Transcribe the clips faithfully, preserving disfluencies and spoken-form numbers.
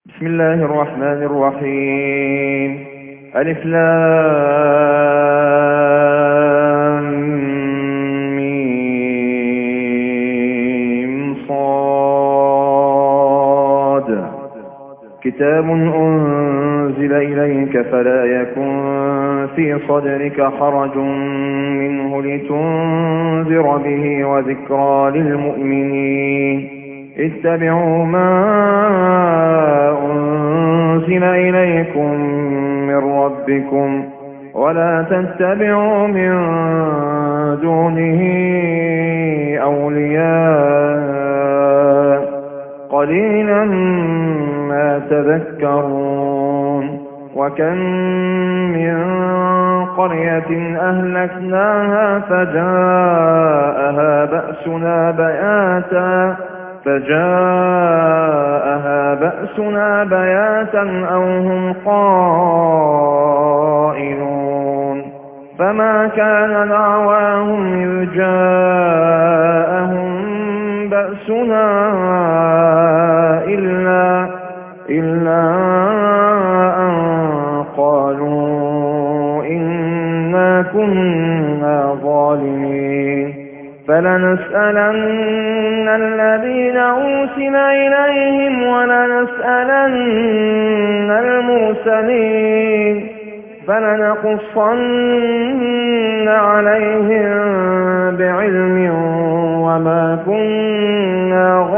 بسم الله الرحمن الرحيم. ألف لام ميم صاد. كتاب أنزل إليك فلا يكن في صدرك حرج منه لتنذر به وذكرى للمؤمنين. اتبعوا ما أنزل إليكم من ربكم ولا تتبعوا من دونه أولياء قليلا ما تذكرون. وكم من قرية أهلكناها فجاءها بأسنا بياتا فجاءها بأسنا بياتا أو هم قائلون. فما كان دعواهم إذ جاءهم بأسنا إلا, إلا أن قالوا إنا كنا ظالمين. فلنسألن الذين أرسل إليهم ولنسألن المرسلين فلنقصن عليهم بعلم وما كنا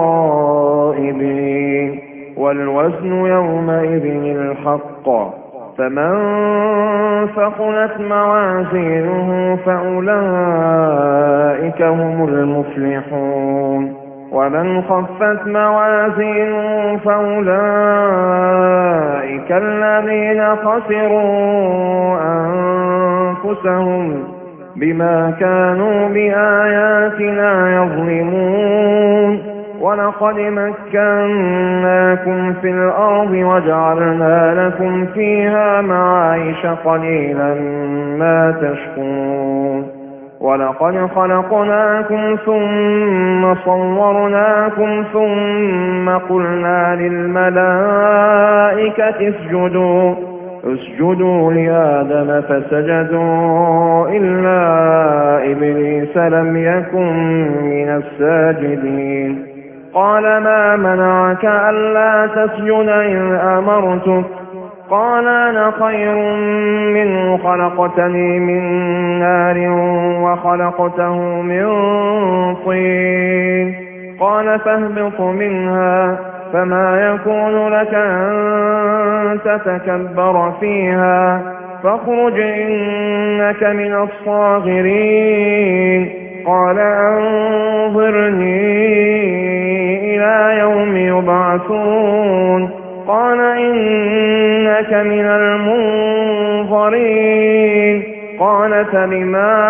غائبين. والوزن يومئذ الحق فمن ثقلت موازينه فأولئك هم المفلحون. ومن خفت موازينه فأولئك الذين خسروا أنفسهم بما كانوا بآياتنا يظلمون. ولقد مكناكم في الأرض وجعلنا لكم فيها معايش قليلا ما تشكرون. ولقد خلقناكم ثم صورناكم ثم قلنا للملائكة اسجدوا اسجدوا لآدم فسجدوا إلا إبليس لم يكن من الساجدين. قال ما منعك ألا تسجد إذ أمرتك؟ قال أنا خير منه خلقتني من نار وخلقته من طين. قال فاهبط منها فما يكون لك أن تتكبر فيها فاخرج إنك من الصاغرين. قال أنظرني إلى يوم يبعثون. قال إنك من المنظرين. قال فبما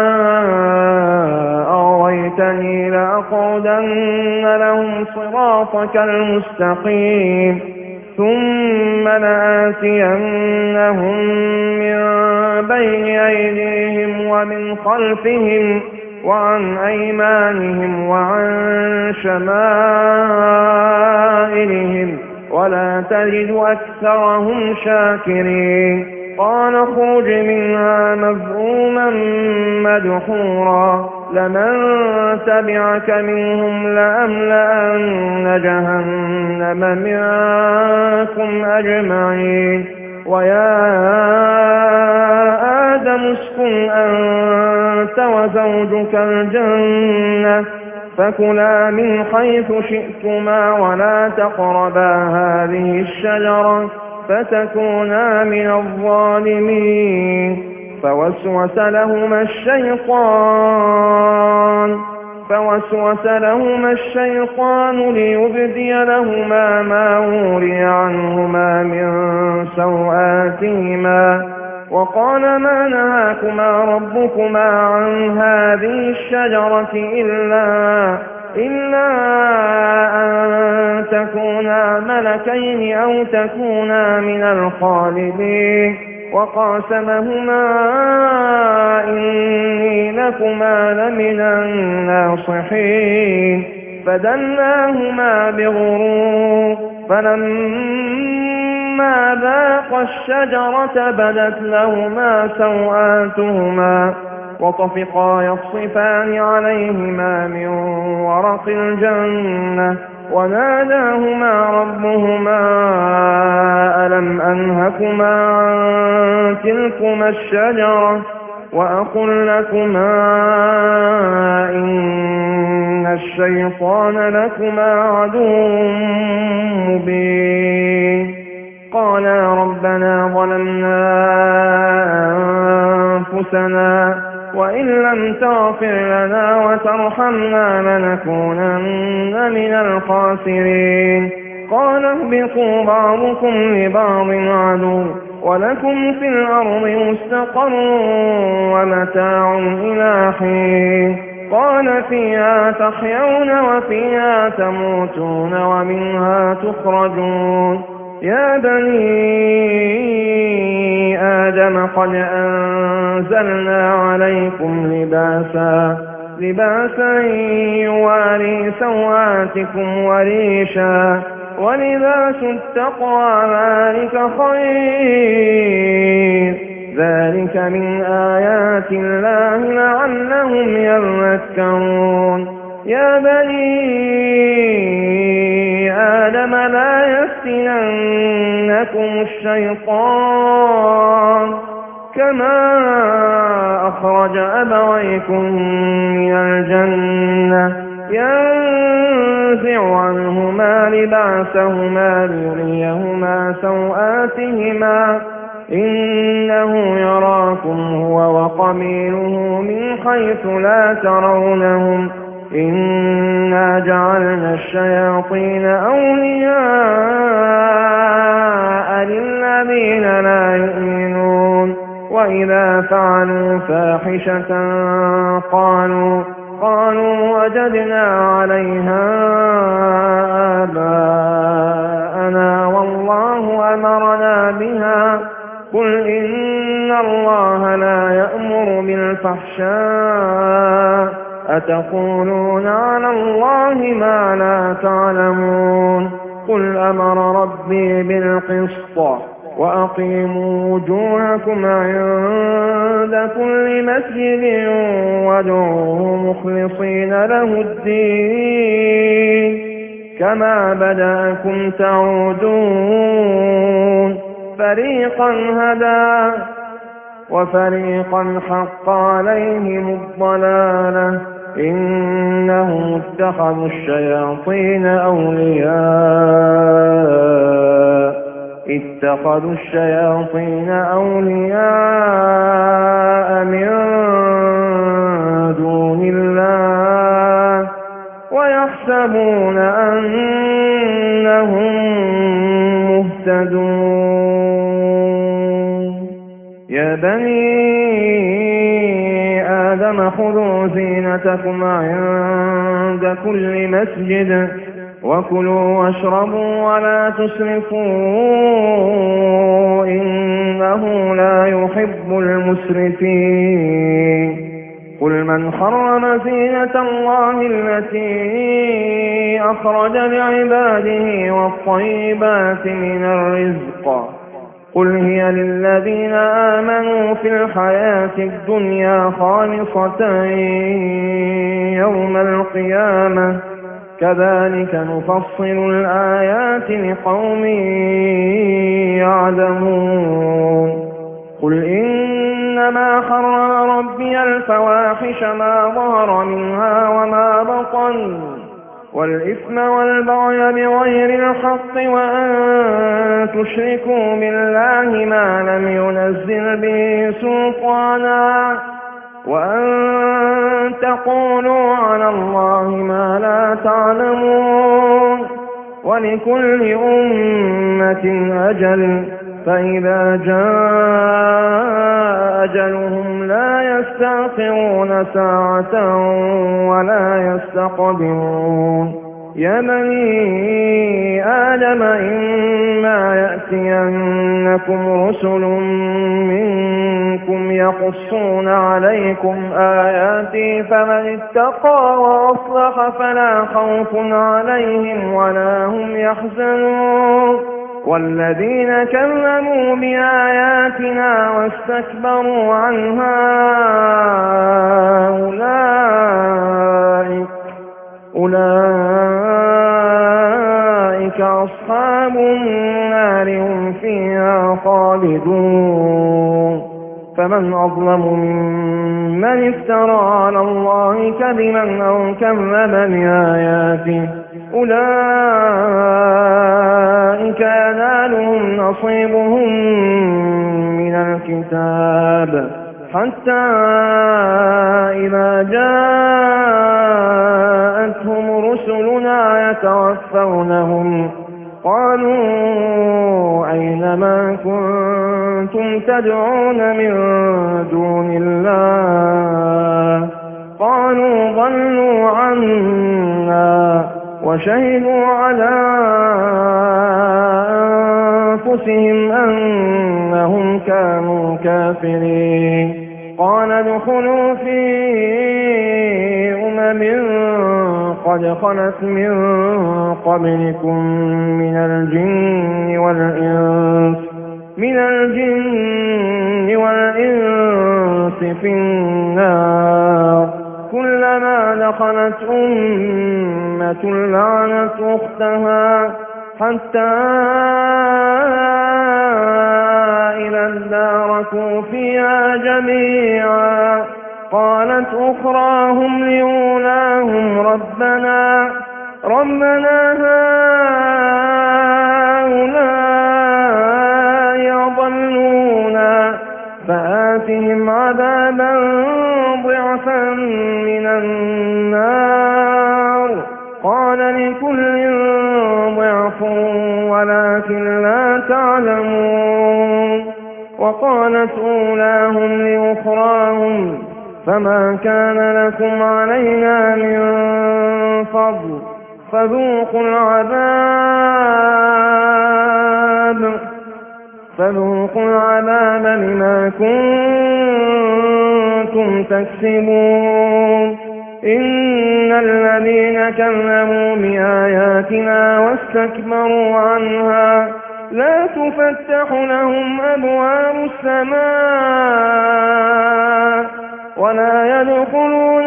أغويتني لأقعدن لهم صراطك المستقيم ثم لآتينهم من بين أيديهم ومن خلفهم وعن أيمانهم وعن شمائلهم ولا تجد أكثرهم شاكرين. قال اخرج منها مذءوما مدحورا لمن تبعك منهم لأملأن جهنم منكم أجمعين. ويا آدم اسكن أنت وزوجك الجنة فكلا من حيث شئتما ولا تقربا هذه الشجرة فتكونا من الظالمين. فوسوس لهما الشيطان فوسوس لهما الشيطان ليبدي لهما ما وري عنهما من سوآتهما وقال ما نهاكما ربكما عن هذه الشجرة إلا إلا أن تكونا ملكين أو تكونا من الخالدين. وقاسمهما إني لكما لمن الناصحين. فدلاهما بغرور فلما ذاقا الشجرة بدت لهما سوآتهما وطفقا يخصفان عليهما من ورق الجنة وناداهما ربهما ألم أنهكما عن تلكما الشجرة وأقل لكما إن الشيطان لكما عدو مبين قالا ربنا ظلمنا أنفسنا وإن لم تغفر لنا وترحمنا لنكونن من الخاسرين قال اهبطوا بعضكم لبعض عدو ولكم في الأرض مستقر ومتاع إلى حين قال فيها تحيون وفيها تموتون ومنها تخرجون يا بني آدم قد أنزلنا عليكم لباسا لباسا يواري سوآتكم وريشا ولباس التقوى ذلك خير ذلك من آيات الله لعلهم يذكرون يا بني آدم لا يفتننكم الشيطان كما أخرج أبويكم من الجنة ينزع عنهما لباسهما ليريهما سوآتهما إنه يراكم هو وقبيله من حيث لا ترونهم إنا جعلنا الشياطين أولياء للذين لا يؤمنون وإذا فعلوا فاحشة قالوا قالوا وجدنا عليها آباءنا والله أمرنا بها قل إن الله لا يأمر بالفحشاء أتقولون على الله ما لا تعلمون قل أمر ربي بالقسط وأقيموا وجوهكم عند كل مسجد وادعوه مخلصين له الدين كما بدأكم تعودون فريقا هدى وفريقا حق عليهم الضلالة إنهم اتخذوا الشياطين أولياء اتخذوا الشياطين أولياء من دون الله ويحسبون أنهم مهتدون يا بني آدم خذوا زينتكم عند كل مسجد وكلوا واشربوا ولا تسرفوا إنه لا يحب المسرفين قل من حرم زينة الله التي أخرج لعباده والطيبات من الرزق قل هي للذين آمنوا في الحياة الدنيا خالصة يوم القيامة كذلك نفصل الآيات لقوم يعلمون قل إنما حرم ربي الفواحش ما ظهر منها وما بطن والإثم والبغي بغير الحق وأن تشركوا بالله ما لم ينزل به سلطانا وأن تقولوا على الله ما لا تعلمون ولكل أمة أجل فإذا جاء أجلهم لا يستأخرون ساعة ولا يستقدمون يا بني آدم إما يأتينكم جاءكم رسل منكم يقصون عليكم آياتي فمن اتقى وأصلح فلا خوف عليهم ولا هم يحزنون والذين كذبوا بآياتنا واستكبروا عنها أولئك أولئك أصحاب النار هم فيها خالدون فمن أظلم ممن افترى على الله كذبا أو كذب بآياته أولئك ينالهم نصيبهم من الكتاب حتى إذا جاءتهم رسلنا يتوفونهم قالوا أين ما كنتم تدعون من دون الله قالوا ضلوا عنا وشهدوا على أنفسهم أنهم كانوا كافرين قال ادخلوا في أمم قد خلت من قبلكم من الجن والإنس من الجن والإنس في النار كلما دخلت أمة لعنت أختها حتى إذا اداركوا فيها جميعا قالت أخراهم لأولاهم ربنا ربنا هؤلاء أضلونا فآتهم عذابا ضعفا من النار قال لكل ضعف ولكن لا تعلمون وقالت أولاهم لأخراهم فما كان لكم علينا من فضل فذوقوا العذاب فذوقوا العذاب بما كنتم تكسبون إن الذين كذبوا بآياتنا واستكبروا عنها لا تفتح لهم أبواب السماء ولا يدخلون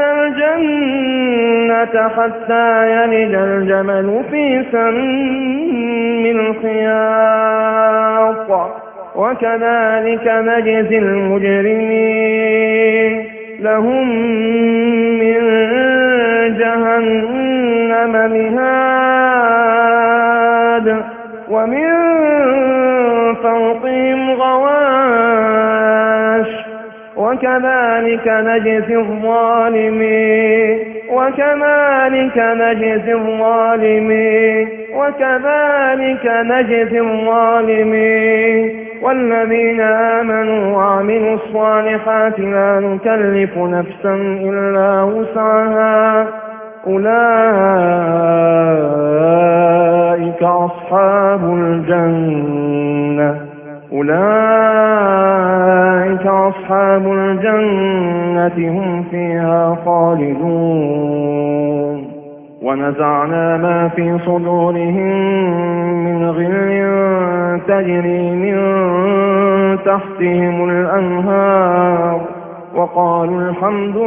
الجنة حتى يلج الجمل في سم الخياط وكذلك نجزي المجرمين لهم من جهنم مهاد ومن فوقهم غواش وكذلك نجزي الظالمين وكذلك نجزي الظالمين وكذلك نجزي الظالمين والذين آمنوا وعملوا الصالحات لا نكلف نفسا إلا وسعها أولئك أصحاب الجنة أولئك أصحاب الجنة هم فيها خالدون ونزعنا ما في صدورهم من غل تجري من تحتهم الأنهار وقالوا الحمد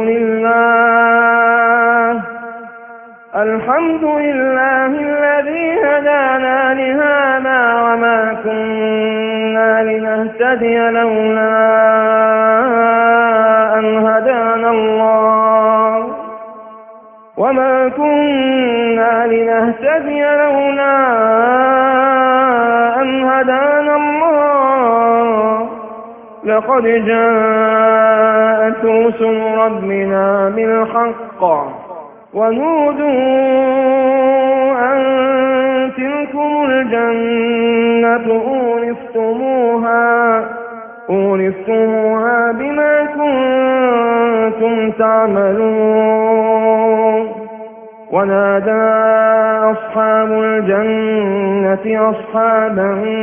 لله الحمد لله الذي هدانا لهذا وما كنا لنهتدي لولا أن هدانا الله وما كنا لنهتدي لولا أن هدانا الله لقد جاءت رسل ربنا بالحق ونودوا أن تلكم الجنة أورثتموها أورثتموها بما كنتم تعملون ونادى أصحاب الجنة أصحاب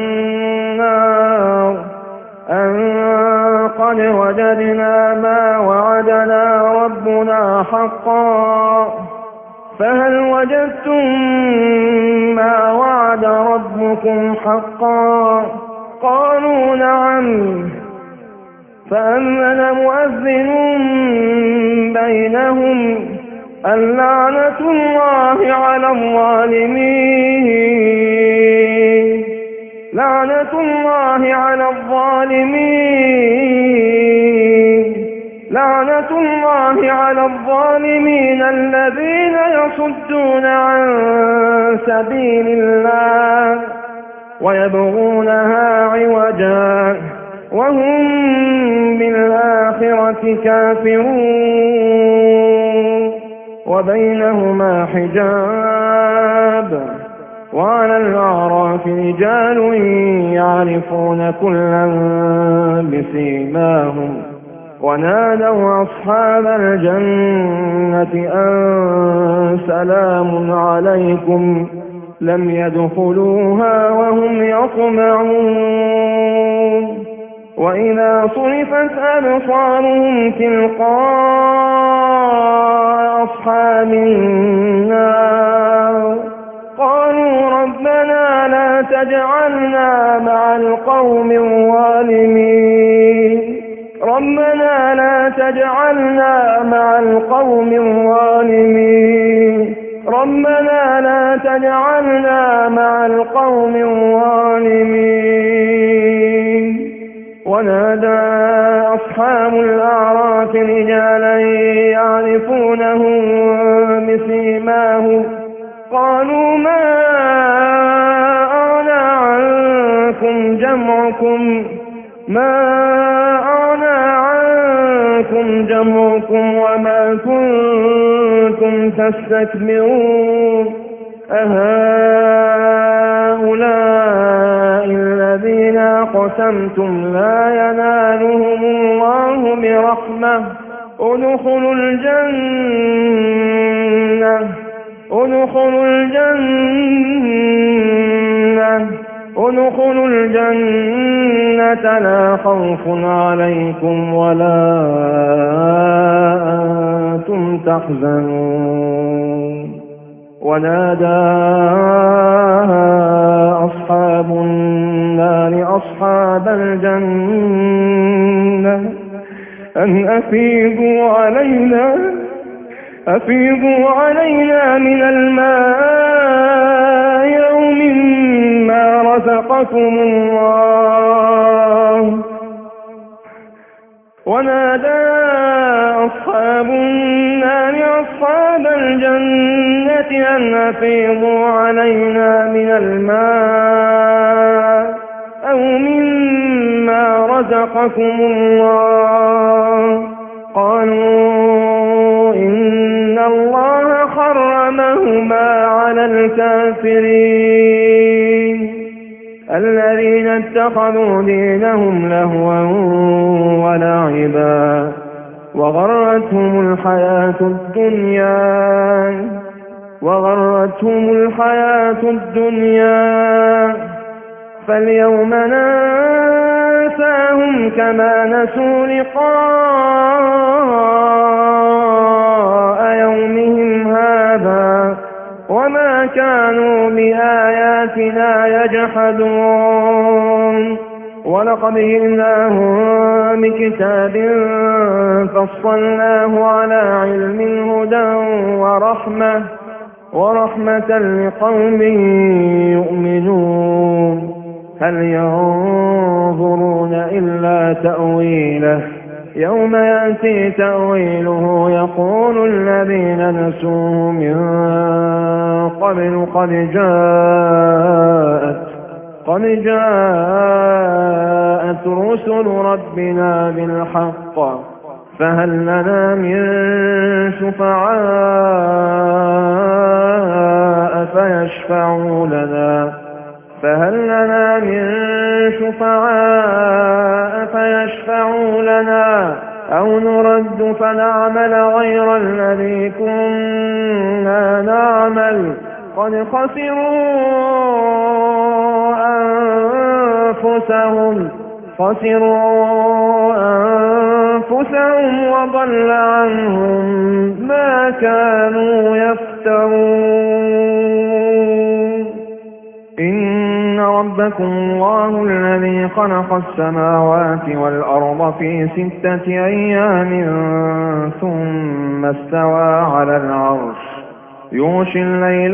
النار أن قد وجدنا ما وعدنا ربنا حقا فهل وجدتم ما وعد ربكم حقا قالوا نعم فأذن مؤذن بينهم اللعنة الله على الظالمين لعنة الله على الظالمين لعنة الله على الظالمين الذين يصدون عن سبيل الله ويبغونها عوجا وهم بالآخرة كافرون وبينهما حجاب وعلى الأعراف رجال يعرفون كلا بسيماهم ونادوا أصحاب الجنة أن سلام عليكم لم يدخلوها وهم يطمعون وإذا صرفت أبصارهم تلقاء أصحاب النار قالوا ربنا لا تجعلنا مع القوم الظالمين ربنا لا تجعلنا مع القوم الظالمين ربنا لا تجعلنا مع القوم الظالمين ونادى أصحاب الأعراف رجالا يعرفونهم بسيماهم قالوا ما أغنى عنكم جمعكم ما أغنى عنكم جمعكم وما كنتم تستكبرون أهؤلاء الذين أقسمتم لا ينالهم الله برحمة ادخلوا الجنة ادخلوا الجنة ادخلوا الجنة لا خوف عليكم ولا أنتم تحزنون ونادى أصحاب النار أصحاب الجنة أن أفيضوا علينا أفيضوا علينا من الماء يوم ما رزقكم الله ونادى أصحاب النار أصحاب الجنة أن أفيضوا علينا من الماء أو مما رزقكم الله قالوا إن الله حرمهما على الكافرين الذين اتخذوا دينهم لهوا ولعبا وغرتهم الحياة الدنيا وغرتهم الحياة الدنيا فاليوم ننساهم كما نسوا لقاء يومهم هذا وما كانوا بآياتنا يجحدون ولقد جئناهم بكتاب فصلناه على علم هدى ورحمة ورحمة لقوم يؤمنون هل ينظرون إلا تأويله يوم يأتي تأويله يقول الذين نسوه من قبل قد جاءت قد جاءت رسل ربنا بالحق فهل لنا من شفعاء فيشفعوا لنا فهل لنا من شفعاء فيشفعوا لنا أو نرد فنعمل غير الذي كنا نعمل العمل قد خسروا أنفسهم خسروا أنفسهم وضل عنهم ما كانوا يفترون. إن ربكم الله الذي خلق السماوات والأرض في ستة أيام ثم استوى على العرش يغشي الليل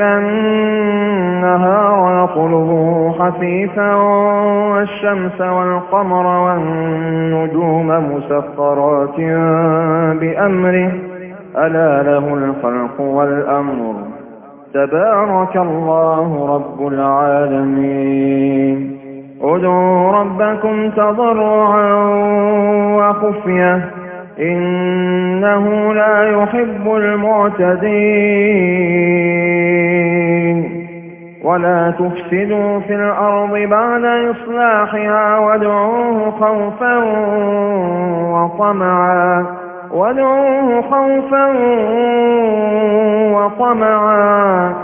النهار يطلبه حثيثا والشمس والقمر والنجوم مسخرات بأمره ألا له الخلق والأمر تبارك الله رب العالمين. ادعوا ربكم تضرعا وخفية إنه لا يحب المعتدين. ولا تفسدوا في الأرض بعد إصلاحها وادعوه خوفا وطمعا وادعوه خوفا وطمعا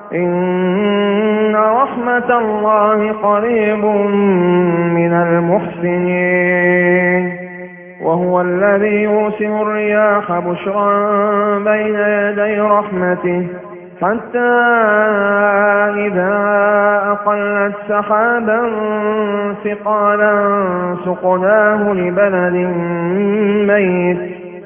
إن رحمة الله قريب من المحسنين. وهو الذي يرسل الرياح بشرا بين يدي رحمته حتى إذا أقلت سحابا ثقالا سقناه لبلد ميت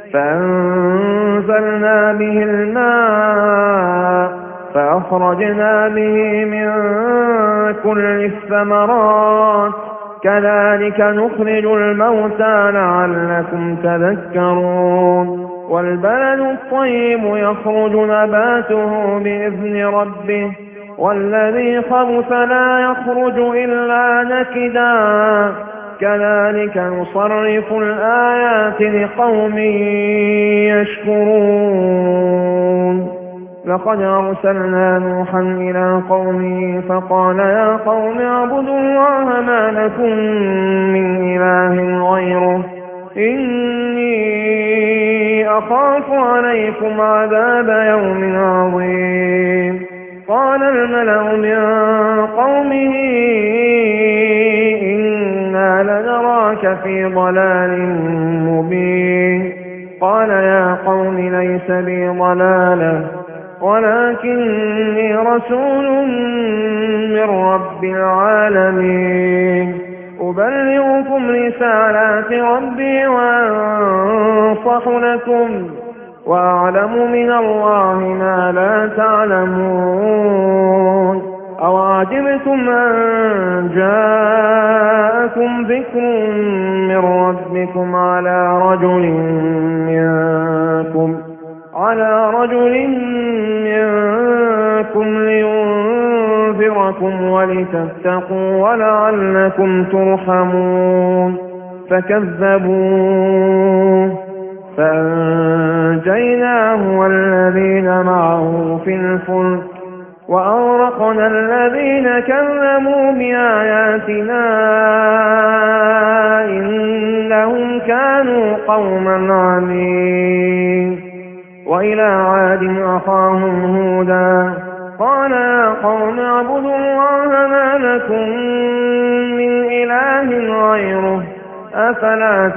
فأنزلنا به الماء فأخرجنا به من كل الثمرات كذلك نخرج الموتى لعلكم تذكرون. والبلد الطيب يخرج نباته بإذن ربه والذي خبث لا يخرج إلا نكدا كذلك نصرف الآيات لقوم يشكرون. لقد أرسلنا نوحا إلى قومه فقال يا قوم اعبدوا الله ما لكم من إله غيره إني أخاف عليكم عذاب يوم عظيم. قال الملأ من قومه إنا لنراك في ضلال مبين. قال يا قوم ليس بي ضلالة ولكني رسول من رب العالمين أبلغكم رسالات ربي وأنصح لكم وأعلم من الله ما لا تعلمون. أوعجبتم أن جاءكم ذكر من ربكم على رجل منكم على رجل منكم لينذركم ولتتقوا ولعلكم ترحمون. فكذبوه فأنجيناه والذين معه في الفلك وأغرقنا الذين كذبوا بآياتنا إنهم كانوا قوما عمين. وإلى عاد أخاهم هودا قال يا قوم اعبدوا الله ما لكم من إله غيره أفلا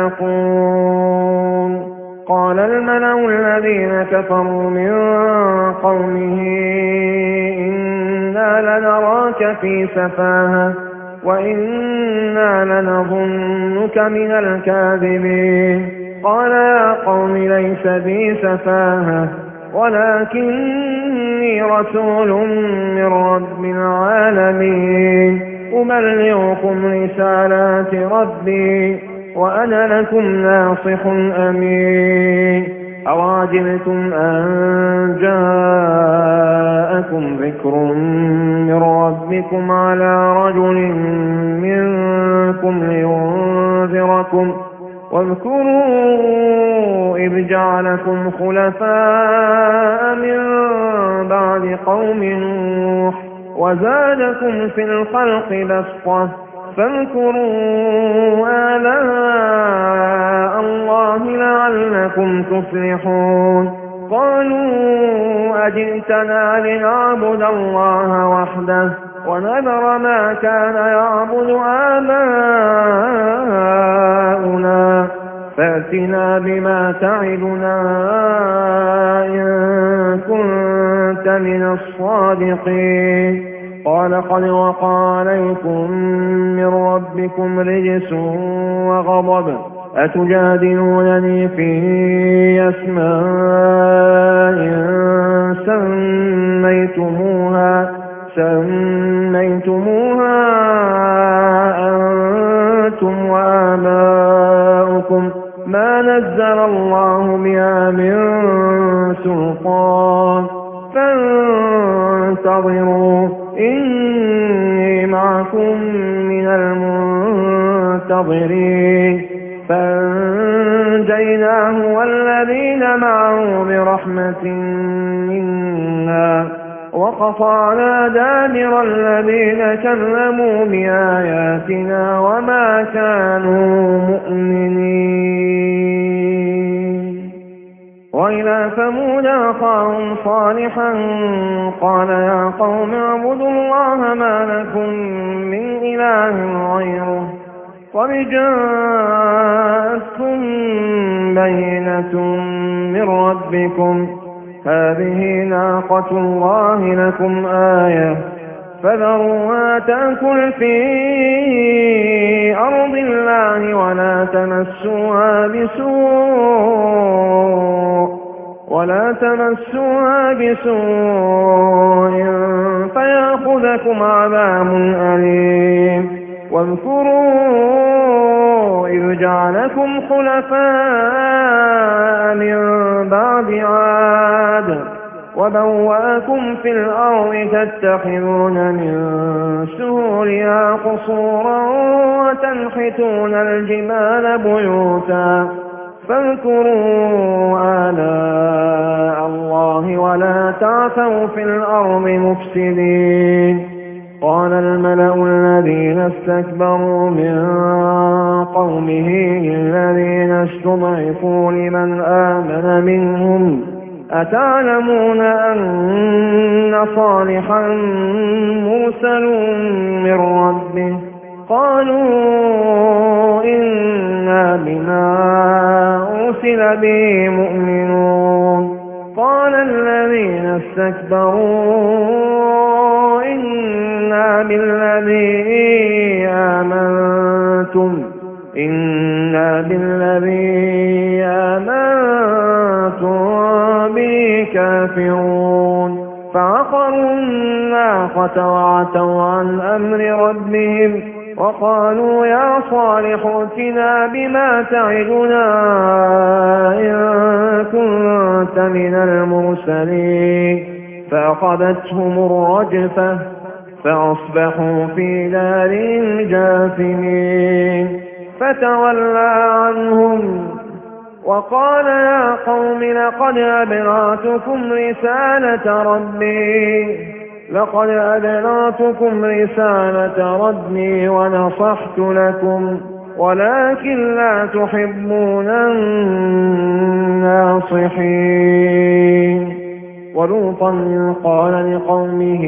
تتقون. قال الملأ الذين كفروا من قومه إنا لنراك في سفاهة وإنا لنظنك من الكاذبين. قال يا قوم ليس بي سفاهة ولكني رسول من رب العالمين أبلغكم رسالات ربي وأنا لكم ناصح أمين. أوعجبتم أن جاءكم ذكر من ربكم على رجل منكم لينذركم واذكروا إذ جعلكم خلفاء من بعد قوم نوح وزادكم في الخلق بسطة فاذكروا آلاء الله لعلكم تفلحون. قالوا أجئتنا لنعبد الله وحده ونذر ما كان يعبد آباؤنا فأتنا بما تعدنا إن كنت من الصادقين. قال قد وقع عليكم من ربكم رجس وغضب أتجادلونني في أسماء سميتموها سميتموها أنتم وآباؤكم ما نزل الله بها من سلطان فانتظروا إني معكم من المنتظرين. فأنجيناه والذين معه برحمة منا وقطعنا دابر الذين كذبوا بآياتنا وما كانوا مؤمنين. وإلى ثمود أخاهم صالحا قال يا قوم اعبدوا الله ما لكم من إله غيره قد جاءتكم بينة من ربكم هذه ناقة الله لكم آية فذروها تأكل في أرض الله ولا تمسوها بسوء ولا تمسوها بسوء فيأخذكم عذاب أليم. واذكروا إذ جعلكم خلفاء من بعد عاد وبوأكم في الأرض تتخذون من سهولها قصورا وتنحتون الجبال بيوتا فاذكروا آلاء الله ولا تعثوا في الأرض مفسدين. قال الملأ الذين استكبروا من قومه الذين استضعفوا لمن آمن منهم أتعلمون أن صالحا مرسل من ربه قالوا إنا بما أرسل به مؤمنون. قال الذين استكبروا إنا بالذي آمنتم إنا بالذي آمنتم به كافرون. فعقروا الناقة وعتوا عن أمر ربهم وقالوا يا صالح ائتنا بما تعدنا إن كنت من المرسلين. فأخذتهم الرجفة فأصبحوا في دارهم جاثمين. فتولى عنهم وقال يا قوم لقد أبلغتكم رسالة ربي لقد أبلغتكم رسالة ربي ونصحت لكم ولكن لا تحبون الناصحين. ولوطا قال لقومه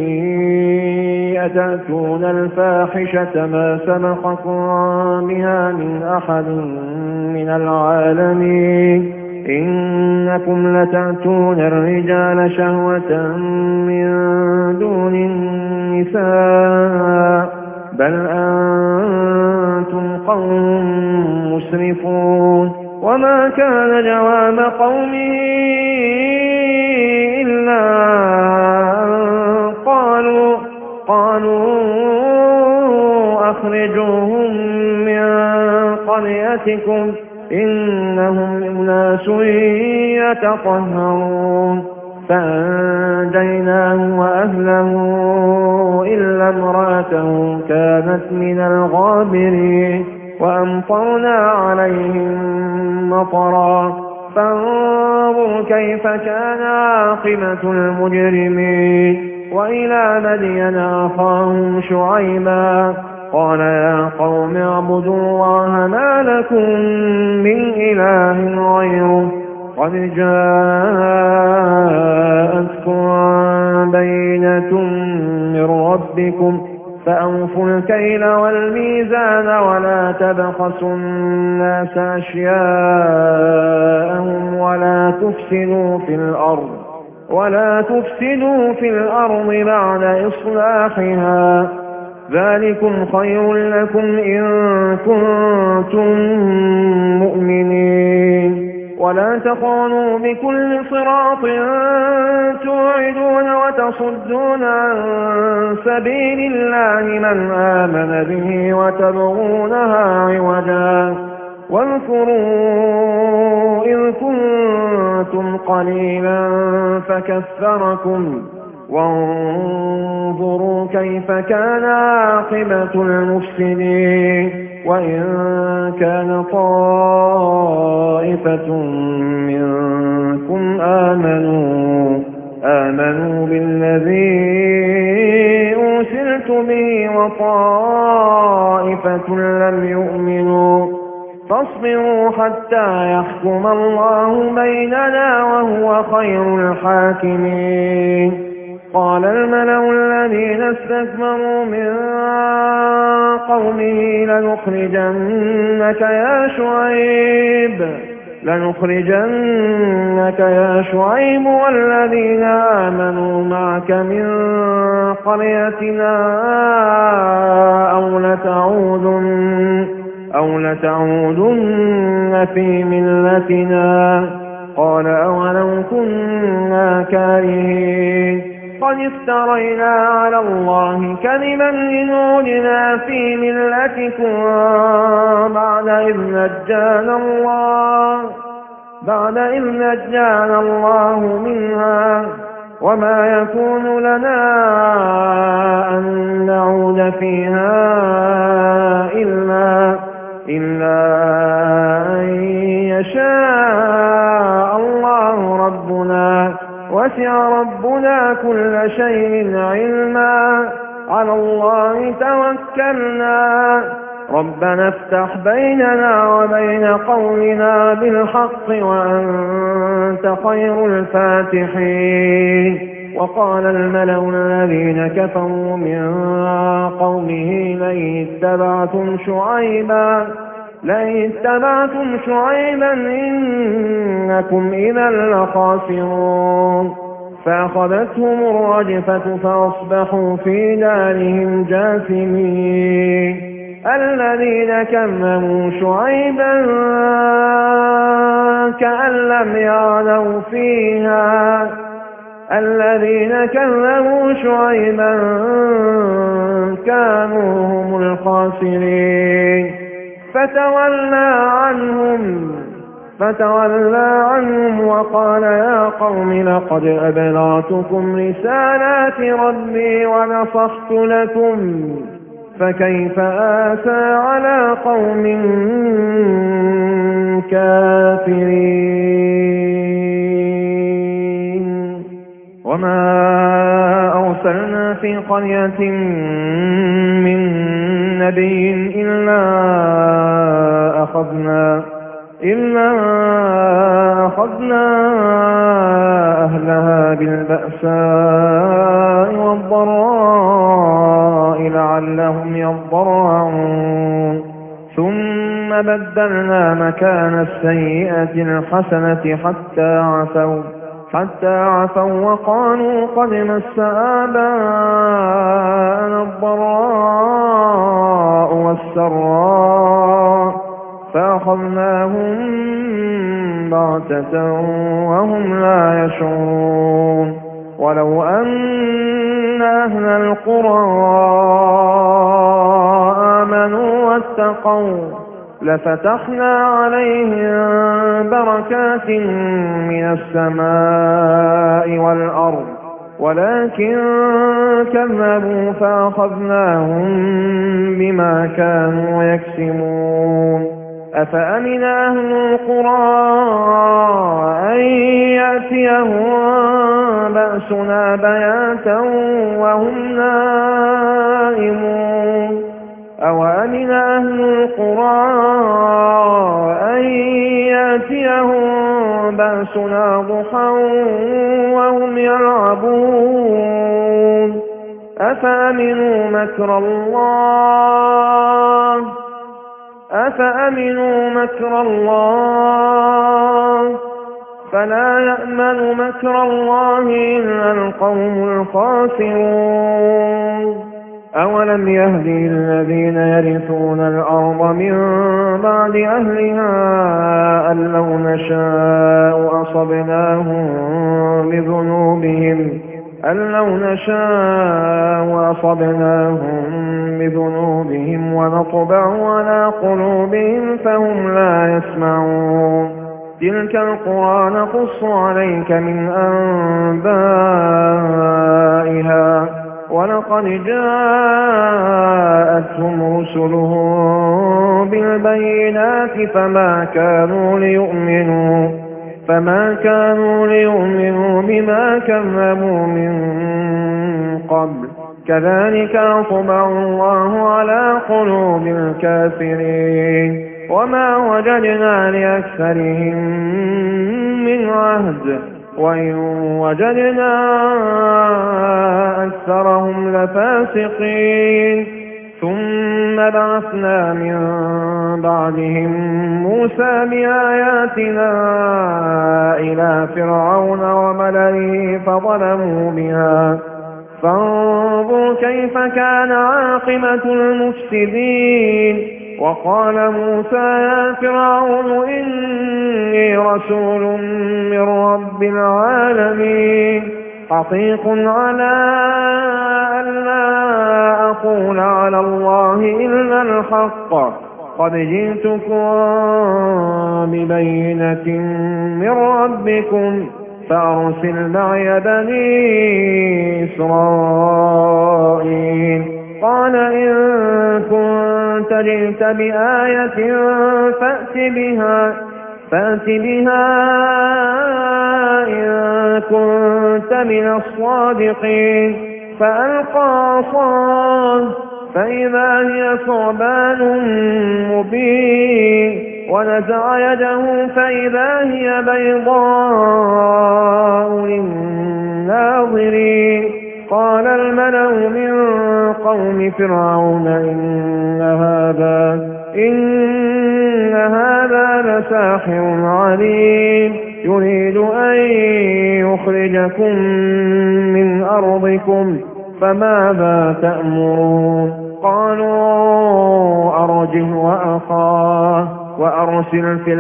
أتأتون الفاحشة ما سبقكم بها من أحد من العالمين إنكم لتأتون الرجال شهوة من دون النساء بل أنتم قوم مسرفون. وما كان جواب قومه إلا أن قالوا قالوا أخرجوهم من قريتكم إنهم أناس يتطهرون. فأنجيناه وأهله إلا امرأته كانت من الغابرين وأمطرنا عليهم مطرا فانظر كيف كان عاقبة المجرمين. وإلى مدين أخاهم شعيبا قال يا قوم اعبدوا الله ما لكم من إله غيره قد جاءتكم بينة من ربكم فأوفوا الكيل والميزان ولا تبخسوا الناس أشياءهم ولا تفسدوا في الأرض ولا تفسدوا في الأرض بعد إصلاحها ذلكم خير لكم إن كنتم مؤمنين ولا تخونوا بكل صراط توعدون وتصدون عن سبيل الله من آمن به وتبغونها عوجا واذكروا إذ كنتم قليلا فكثركم وانظروا كيف كان عاقبة المفسدين وإن كان طائفة منكم آمنوا آمنوا بالذي أرسلت به وطائفة لم يؤمنوا فاصبروا حتى يحكم الله بيننا وهو خير الحاكمين قال الملأ الذين استكبروا من قومه لنخرجنك يا شعيب لنخرجنك يا شعيب والذين آمنوا معك من قريتنا أو لتعودن أو لتعودن في ملتنا قال أولو كنا كارهين قد افترينا على الله كذبا إن عدنا في ملتكم بعد إذ نجانا الله بعد إذ نجانا الله منها وما يكون لنا أن نعود فيها إلا إلا أن يشاء الله ربنا وسع ربنا كل شيء علما على الله توكلنا ربنا افتح بيننا وبين قومنا بالحق وأنت خير الفاتحين وقال الملأ الذين كفروا من قومه لئن اتبعتم شعيبا لئن اتبعتم شعيبا إنكم إذا لخاسرون فأخذتهم الرجفة فأصبحوا في دارهم جاثمين الذين كذبوا شعيبا كأن لم يغنوا فيها الذين كذبوا شعيبا كانوا هم الخاسرين فتولى عنهم فتولى عنهم وقال يا قوم لقد أبلغتكم رسالات ربي ونصحت لكم فكيف آسى على قوم كافرين وما أرسلنا في قرية من نبي إلا أخذنا إلا أخذنا أهلها بالبأساء والضراء لعلهم يضرعون ثم بدلنا مكان السيئة الحسنة حتى عفوا حتى عفوا وقالوا قد مس آباءنا الضراء والسراء فأخذناهم بغتة وهم لا يشعرون ولو أن أهل القرى آمنوا واتقوا لفتحنا عليهم بركات من السماء والأرض ولكن كذبوا فأخذناهم بما كانوا يكسبون أفأمن أهل القرى أن يأتيهم بأسنا بياتا وهم نائمون أوأمن أهل القرى أن يأتيهم بأسنا ضحى وهم يلعبون أفأمنوا مكر الله أفأمنوا مكر الله فلا يأمن مكر الله إلا القوم الخاسرون أولم يهد الذين يرثون الأرض من بعد أهلها أن لو نشاء أصبناهم بذنوبهم أن لو نشاء أصبناهم بذنوبهم ونطبع على قلوبهم فهم لا يسمعون تلك القرى نقص عليك من أنبائها ولقد جاءتهم رسلهم بالبينات فما كانوا ليؤمنوا فما كانوا ليؤمنوا بما كذبوا من قبل كذلك يطبع الله على قلوب الكافرين وما وجدنا لأكثرهم من عهد وإن وجدنا أكثرهم لفاسقين ثم بعثنا من بعدهم موسى بآياتنا إلى فرعون وملئه فظلموا بها فانظر كيف كان عاقبة المفسدين وقال موسى يا فرعون إني رسول من رب العالمين حقيق على أن لا أقول على الله إلا الحق قد جئتكم ببينة من ربكم فأرسل معي بني إسرائيل قال إن كنت جئت بآية فأت بها فأت بها إن كنت من الصادقين فألقى عصاه فإذا هي ثعبان مبين ونزع يده فإذا هي بيضاء للناظرين قال الملأ من قوم فرعون إن هذا إن هذا لساحر عليم يريد أن يخرجكم من أرضكم فماذا تأمرون قالوا أرجه وأخاه وأرسل في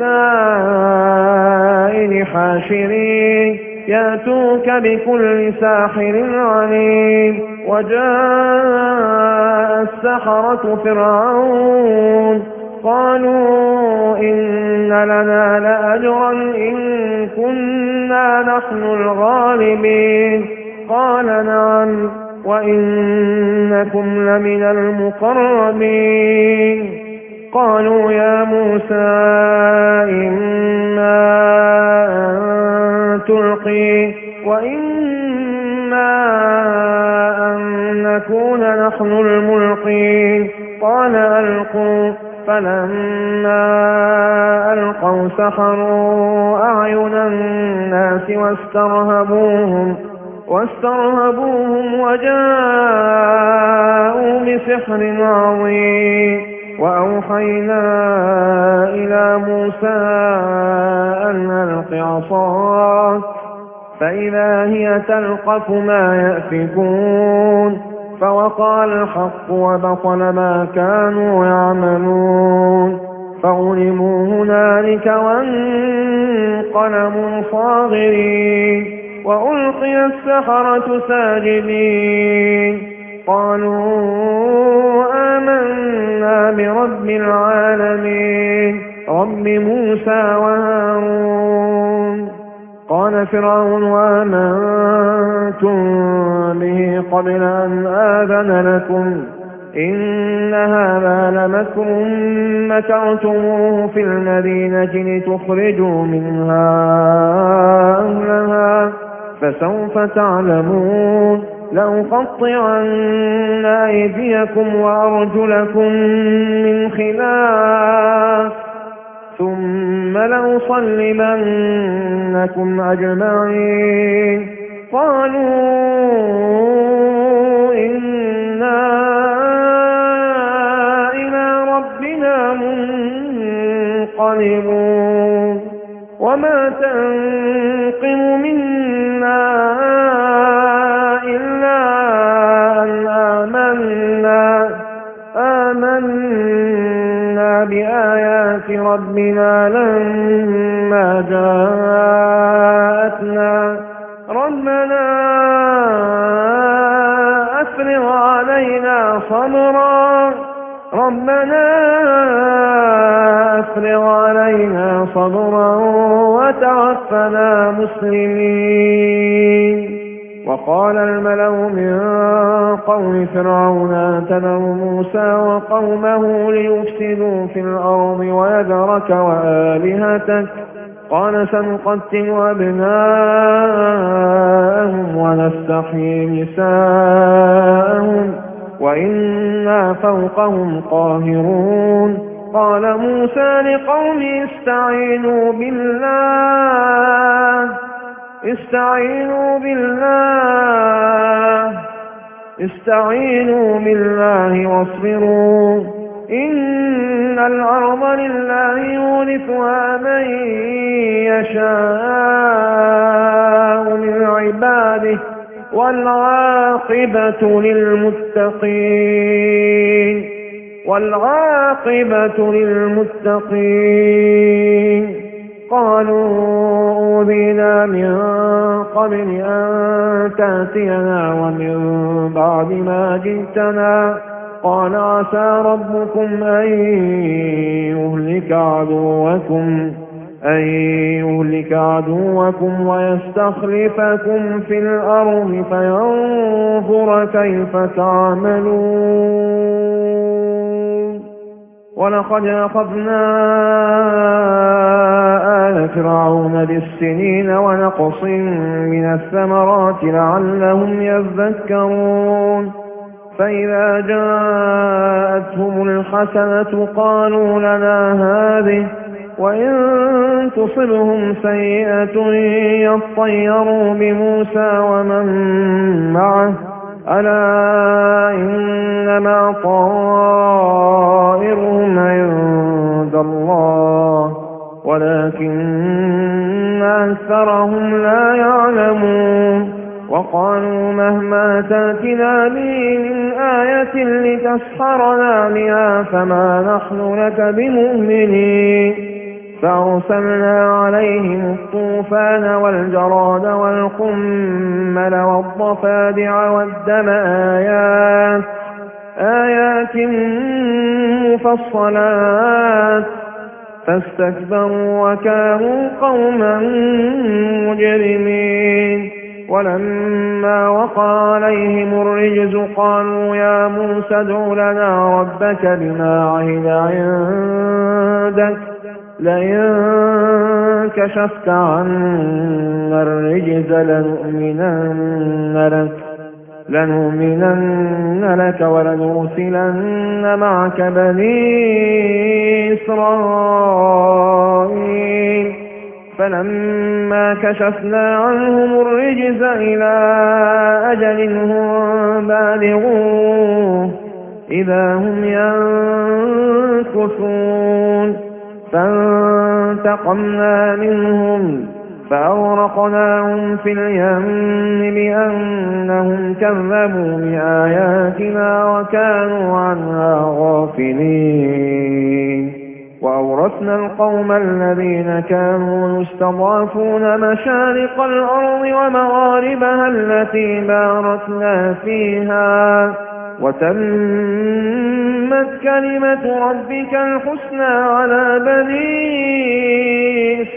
المدائن حاشرين يأتوك بكل ساحر عليم وجاء السحرة فرعون قالوا إن لنا لأجرا إن كنا نحن الغالبين قال نعم وإنكم لمن المقربين قالوا يا موسى إما أن تلقي وإما أن نكون نحن الملقين قال ألقوا فلما ألقوا سحروا أعين الناس واسترهبوهم واسترهبوهم وجاءوا بسحر عظيم وأوحينا إلى موسى أن ألق عصاك فإذا هي تلقف ما يأفكون فوقع الحق وبطل ما كانوا يعملون فغلبوا هنالك وانقلبوا صاغرين وألقي السحرة ساجدين قالوا آمنا برب العالمين رب موسى وهارون قال فرعون وآمنتم به قبل أن آذن لكم إن هذا لمكر مكرتموه في المدينة لتخرجوا منها أهلها فسوف تعلمون لأقطعن أيديكم وأرجلكم من خلاف ثم لأصلبنكم أجمعين. قالوا إنا إلى ربنا منقلبون. وما تنقم منا إلا أن آمنا آمنا بآيات ربنا لما جاءتنا ربنا أفرغ علينا صبرا ربنا أفرغ علينا صبرا وتوفنا مسلمين. وقال الملأ من قوم فرعون آتذر موسى وقومه ليفسدوا في الأرض ويذرك وآلهتك قال سنقتل أبناءهم ونستحيي نساءهم وإنا فوقهم قاهرون. قال موسى لقومه استعينوا بالله استعينوا بالله استعينوا بالله واصبروا إن الأرض لله يورثها من يشاء من عباده والعاقبة للمتقين والعاقبة للمتقين. قالوا أوذينا من قبل أن تأتينا ومن بعد ما جئتنا قال عسى ربكم أن يهلك عدوكم أن يهلك عدوكم ويستخلفكم في الأرض فينظر كيف تعملون. ولقد أخذنا آل فرعون بالسنين ونقص من الثمرات لعلهم يذكرون. فإذا جاءتهم الحسنة قالوا لنا هذه وإن تصبهم سيئة يطيروا بموسى ومن معه ألا إنما طائرهم عند الله ولكن أكثرهم لا يعلمون. وقالوا مهما تأتنا به من آية لتسحرنا بها فما نحن لك بمؤمنين. فأرسلنا عليهم الطوفان والجراد والقمل والضفادع والدم آيات آيات مفصلات فاستكبروا وكانوا قوما مجرمين. ولما وقع عليهم الرجز قالوا يا موسى ادع لنا ربك بما عهد عندك لئن كشفت عنا الرجز لنؤمنن لك لنؤمنن لك ولنرسلن معك بني إسرائيل. فلما كشفنا عنهم الرجز إلى أجل هم بالغوه إذا هم ينكثون. فانتقمنا منهم فأغرقناهم في اليم بأنهم كذبوا بآياتنا وكانوا عنها غافلين. وأورثنا القوم الذين كانوا يستضعفون مشارق الأرض ومغاربها التي باركنا فيها وتمت كلمة ربك الحسنى على بني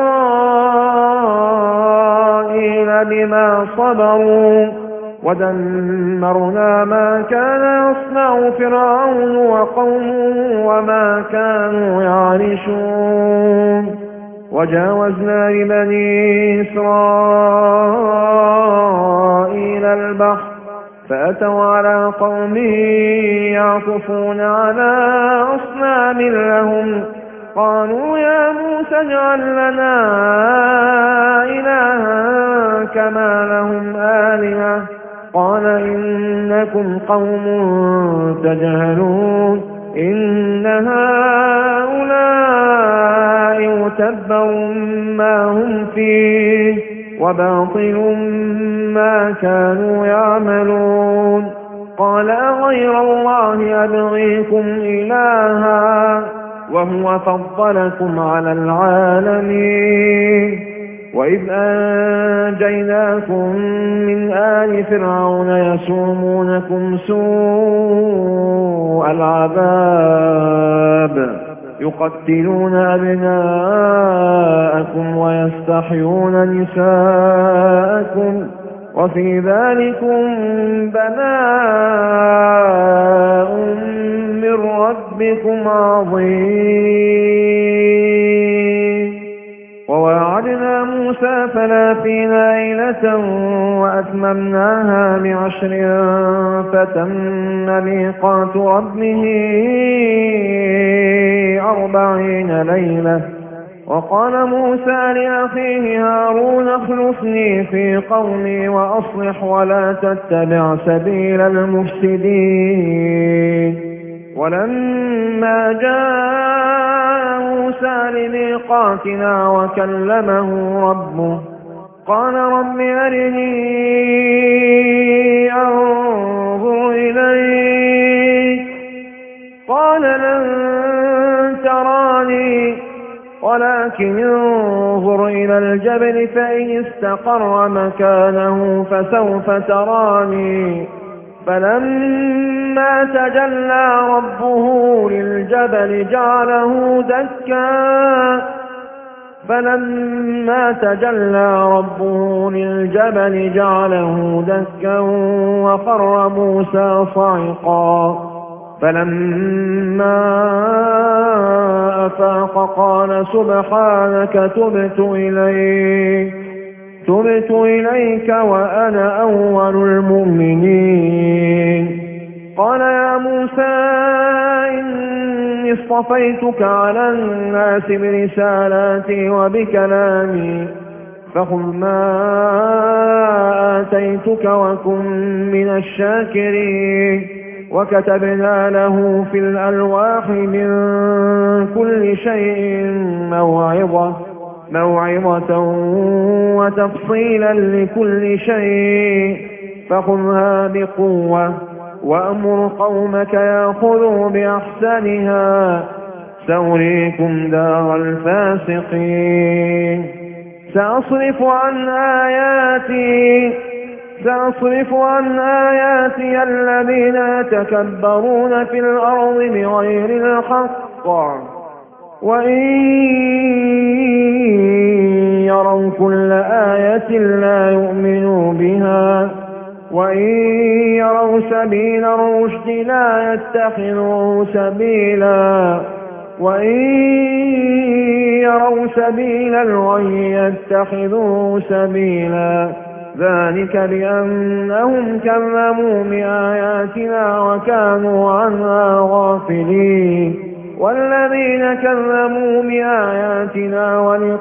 إسرائيل بما صبروا ودمرنا ما كان يصنع فرعون وقومه وما كانوا يعرشون. وجاوزنا ببني إسرائيل البحر فأتوا على قوم يعكفون على أصنام لهم قالوا يا موسى اجعل لنا إلها كما لهم آلهة قال إنكم قوم تجهلون إن هؤلاء متبر ما هم فيه وباطل ما كانوا يعملون قال غير الله أبغيكم إلها وهو فضلكم على العالمين وإذ أنجيناكم من آل فرعون يسومونكم سوء العذاب يقتلون أبناءكم ويستحيون نساءكم وفي ذلكم بلاء من ربكم عظيم وواعدنا موسى ثلاثين ليلة وأتممناها بعشر فتم ميقات ربه أربعين ليلة وقال موسى لأخيه هارون اخلفني في قومي وأصلح ولا تتبع سبيل المفسدين ولما جاء موسى لميقاتنا وكلمه ربه قال رب أرني أنظر إليك قال لن تراني ولكن انظر إلى الجبل فإن استقر مكانه فسوف تراني فلما تجلى ربه للجبل جعله دكا فلما تجلى ربه للجبل جعله دكا وخر موسى صعقا فلما أفاق قال سبحانك تبت إليك تبت إليك وأنا أول المؤمنين قال يا موسى إني اصطفيتك على الناس برسالاتي وبكلامي فخذ ما آتيتك وكن من الشاكرين وكتبنا له في الألواح من كل شيء موعظة موعظة وتفصيلا لكل شيء فخذها بقوة وأمر قومك يأخذوا بأحسنها سأريكم دار الفاسقين سأصرف عن آياتي سأصرف عن آياتي الذين يتكبرون في الأرض بغير الحق وإن يروا كل آية لا يؤمنوا بها وإن يروا سبيل الرشد لا يتخذوه سبيلا وإن يروا سبيل الغي يتخذوه سبيلا ذلك بأنهم كذبوا بآياتنا وكانوا عنها غافلين والذين كذبوا بآياتنا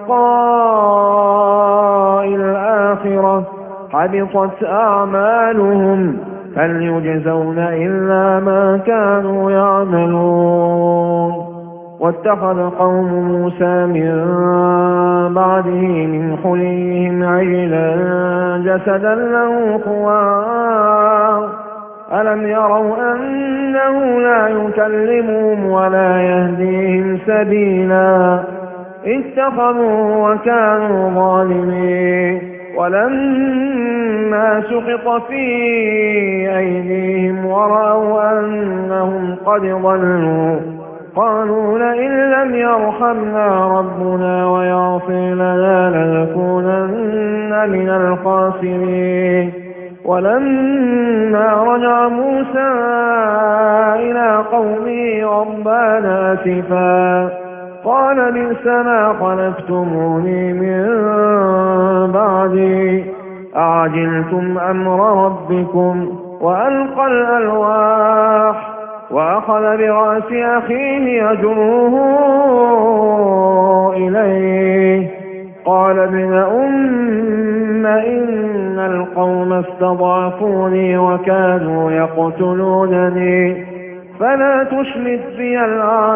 ولقاء الآخرة حبطت أعمالهم هل يجزون إلا ما كانوا يعملون واتخذ قوم موسى من بعده من حليهم عجلا جسدا له خوار ألم يروا أنه لا يكلمهم ولا يهديهم سبيلا اتخذوا وكانوا ظالمين ولما سقط في أيديهم ورأوا أنهم قد ضلوا قالوا لئن لم يرحمنا ربنا ويغفر لنا لنكونن من الخاسرين ولما رجع موسى إلى قومه غضبان آسفا قال بئس ما خلفتموني من بعدي أعجلتم أمر ربكم وألقى الألواح وأخذ برأس أخيه يجره إليه قال ابن أم إن القوم استضعفوني وكانوا يقتلونني فلا تشمت بي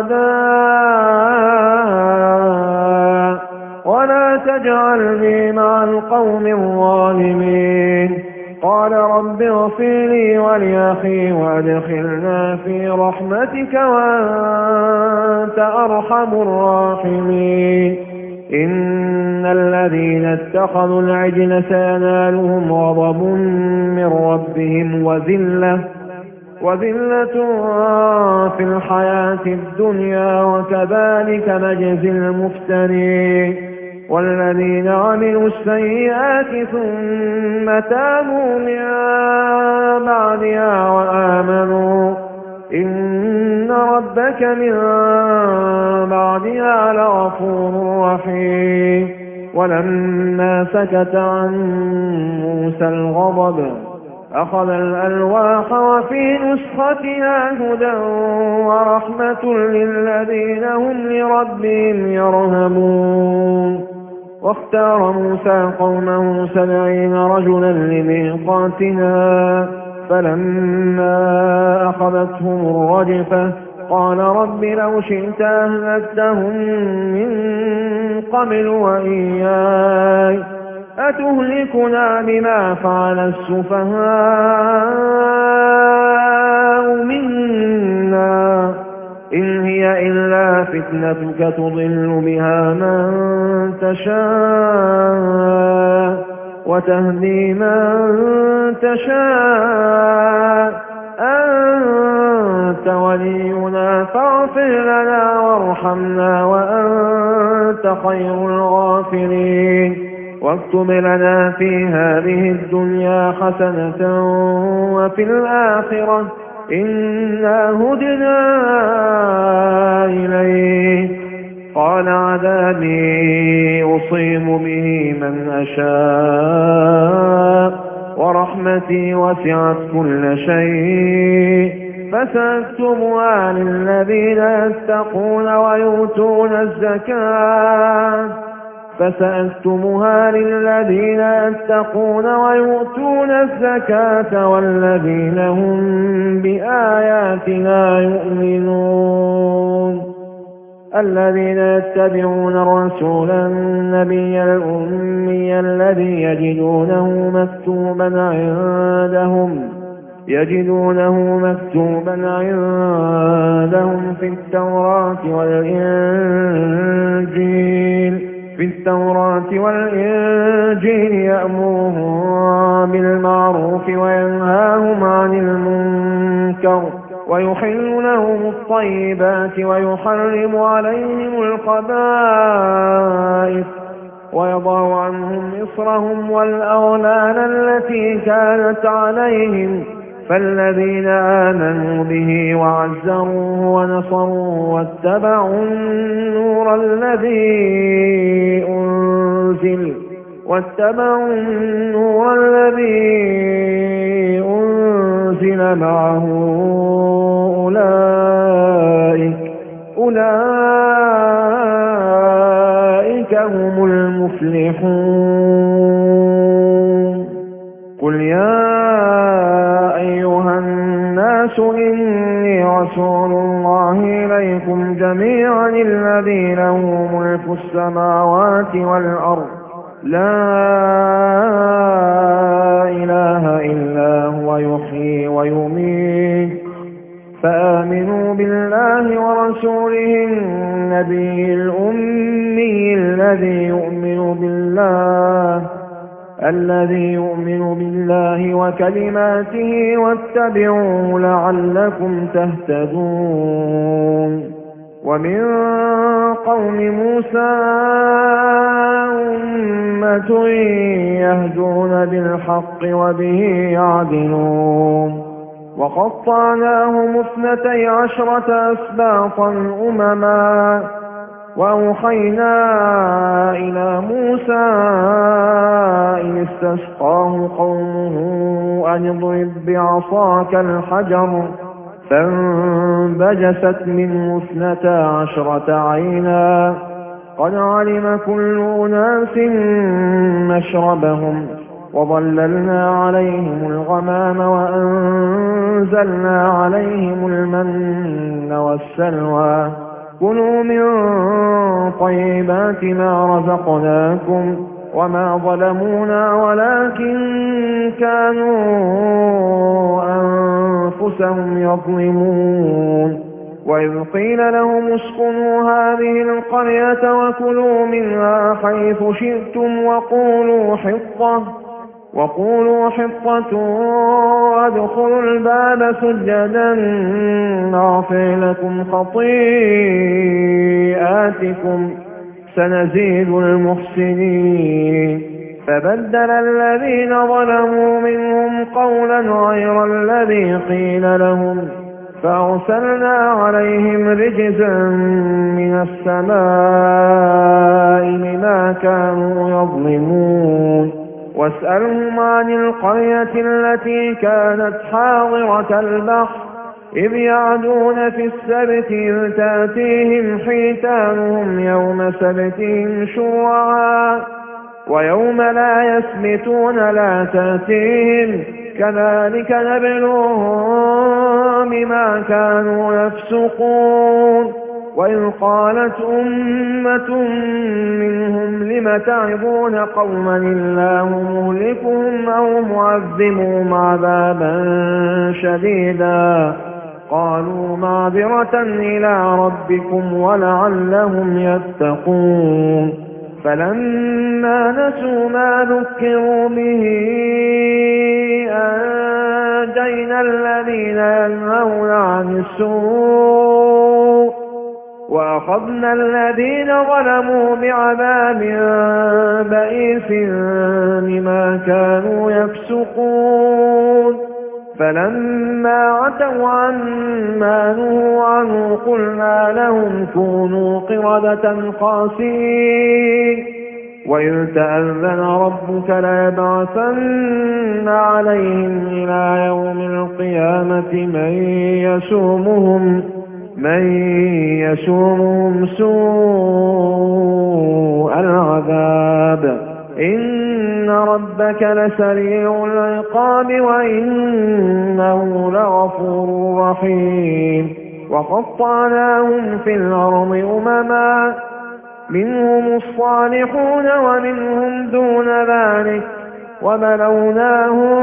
الأعداء ولا تجعلني مع القوم الظالمين. قال رب اغفر لي ولأخي وادخلنا في رحمتك وأنت أرحم الراحمين. إن الذين اتخذوا العجل سينالهم غضب من ربهم وذلة وذلة في الحياة الدنيا وكذلك نجزي المفترين. والذين عملوا السيئات ثم تابوا من بعدها وآمنوا إن ربك من بعدها لغفور رحيم. ولما سكت عن موسى الغضب أخذ الألواح وفي نسختها هدى ورحمة للذين هم لربهم يرهبون. واختار موسى قومه سبعين رجلا لميقاتنا فلما أخذتهم الرجفة قال رب لو شئت أهلكتهم من قبل وإياي أتهلكنا بما فعل السفهاء منا إن هي إلا فتنتك تضل بها من تشاء وتهدي من تشاء أنت ولينا فاغفر لنا وارحمنا وأنت خير الغافرين. واكتب لنا في هذه الدنيا حسنة وفي الآخرة إنا هدنا إليك. قال عذابي أصيب به من أشاء ورحمتي وسعت كل شيء فسأكتبها للذين يتقون ويؤتون الزكاة فسأكتبها للذين يتقون ويؤتون الزكاة والذين هم بآياتنا يؤمنون. الذين يتبعون الرسول النبي الأمي الذي يجدونه مكتوبا عندهم يجدونه مكتوبا عندهم في التوراة والإنجيل في التوراة والإنجيل يأمرهم بالمعروف وينهاهم عن المنكر ويحل لهم الطيبات ويحرم عليهم الخبائث ويضع عنهم إصرهم والأغلال التي كانت عليهم فالذين آمنوا به وعزروه ونصروه واتبعوا النور الذي أنزل واتبعوا النور الذي أنزل معه أولئك أولئك هم المفلحون. قل يا أيها الناس إني رسول الله إليكم جميعا الذي له ملك السماوات والأرض لا إله إلا هو يحيي ويميت فآمنوا بالله ورسوله النبي الأمي الذي يؤمن بالله الذي يؤمن بالله وكلماته واتبعوه لعلكم تهتدون. ومن قوم موسى أمة يهدون بالحق وبه يعدلون. وقطعناهم اثنتي عشرة أسباطا أمما وأوحينا إلى موسى إذ استسقاه قومه أن اضرب بعصاك الحجر فانبجست منه اثنتا عشرة عينا قد علم كل أناس مشربهم وظللنا عليهم الغمام وأنزلنا عليهم المن والسلوى كلوا من طيبات ما رزقناكم وما ظلمونا ولكن كانوا أنفسهم يظلمون وإذ قيل لهم اسكنوا هذه القرية وكلوا منها حيث شئتم وقولوا حطة وقولوا حطة وادخلوا الباب سجدا نغفر لكم خطيئاتكم سنزيد المحسنين فبدل الذين ظلموا منهم قولا غير الذي قيل لهم فأرسلنا عليهم رجزا من السماء بما كانوا يظلمون واسألهم عن القرية التي كانت حاضرة البحر إذ يعدون في السبت إذ تأتيهم حيتانهم يوم سبتهم شرعا ويوم لا يسبتون لا تأتيهم كذلك نبلوهم بما كانوا يفسقون وإذ قالت أمة منهم لم تعظون قوما الله مهلكهم أو معذبهم عذابا شديدا قالوا معذرة إلى ربكم ولعلهم يتقون فلما نسوا ما ذكروا به أنجينا الذين ينهون عن السوء وأخذنا الذين ظلموا بعذاب بئيس بما كانوا يفسقون فلما عتوا عما نهوا عنه قلنا لهم كونوا قردة خاسئين وإذ تأذن ربك ليبعثن عليهم إلى يوم القيامة من يسومهم من يسومهم سوء العذاب إن ربك لسريع العقاب وإنه لغفور رحيم وقطعناهم في الأرض أمما منهم الصالحون ومنهم دون ذلك وبلوناهم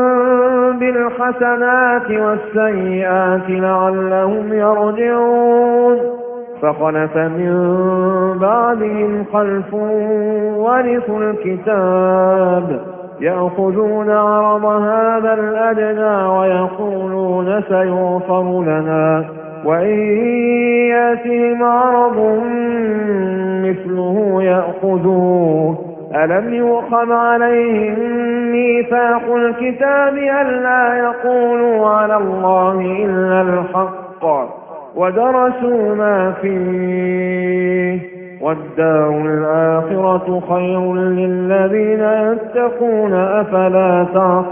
بالحسنات والسيئات لعلهم يرجعون فخلف من بعدهم خلف ورثوا الكتاب يأخذون عرض هذا الأدنى ويقولون سيغفر لنا وإن يأتهم عرض مثله يأخذوه ألم يؤخذ عليهم ميثاق الكتاب ألا يقولوا على الله إلا الحق ودرسوا ما فيه والدار الآخرة خير للذين يتقون أفلا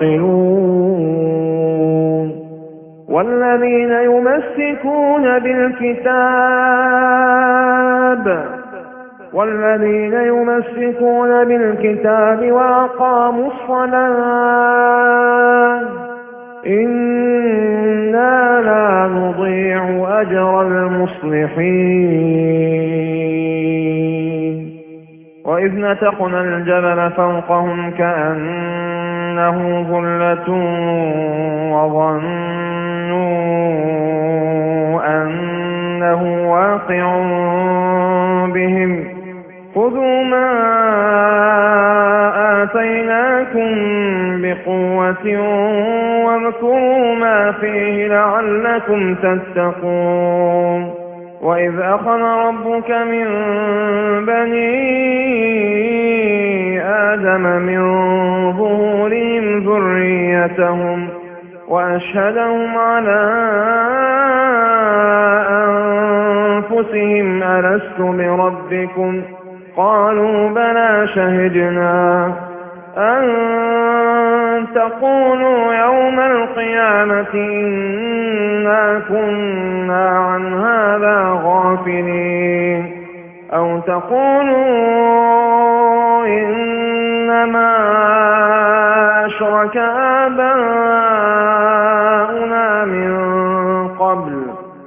تعقلون والذين يمسكون بالكتاب والذين يمسكون بالكتاب وأقاموا الصلاة إنا لا نضيع أجر المصلحين وإذ نتقنا الجبل فوقهم كأنه ظلة وظنوا أنه واقع بهم خذوا ما آتيناكم بقوة واذكروا ما فيه لعلكم تتقون وإذ أخذ ربك من بني آدم من ظهورهم ذريتهم وأشهدهم على أنفسهم ألست بربكم قالوا بلى شهدنا أن تقولوا يوم القيامة إنا كنا عن هذا غافلين أو تقولوا إنما أشرك آباؤنا من قبل